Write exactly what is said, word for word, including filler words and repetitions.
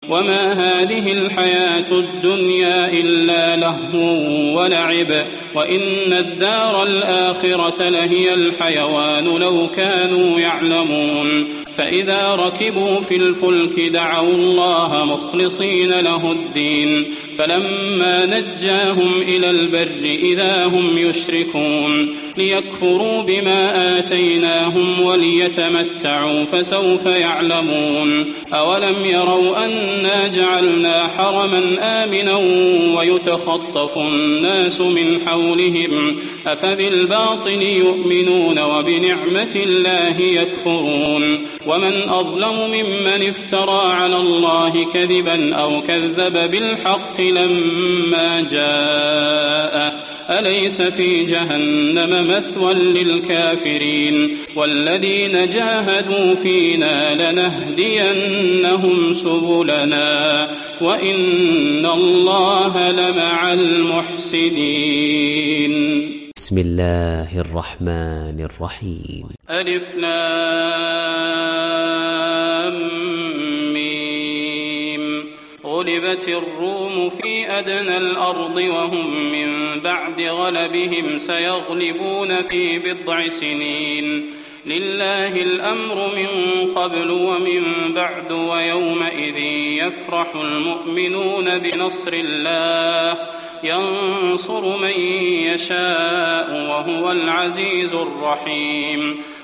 وما هذه الحياة الدنيا إلا لهو ولعب وإن الدار الآخرة لهي الحيوان لو كانوا يعلمون فإذا ركبوا في الفلك دعوا الله مخلصين له الدين فلما نجاهم إلى البر إذا هم يشركون ليكفروا بما آتيناهم وليتمتعوا فسوف يعلمون أولم يروا أنا جعلنا حرما آمنا ويتخطف الناس من حولهم أفبالباطل يؤمنون وبنعمة الله يكفرون ومن أظلم ممن افترى على الله كذبا أو كذب بالحق لما جاءه أليس في جهنم مثوى للكافرين والذين جاهدوا فينا لنهدينهم سبلنا وإن الله لمع المحسنين. بسم الله الرحمن الرحيم. ألف لام ميم. غلبت الروم في أدنى الأرض وهم من بعد غلبهم سيغلبون في بضع سنين لله الأمر من قبل ومن بعد ويومئذ يفرح المؤمنون بنصر الله ينصر من يشاء وهو العزيز الرحيم.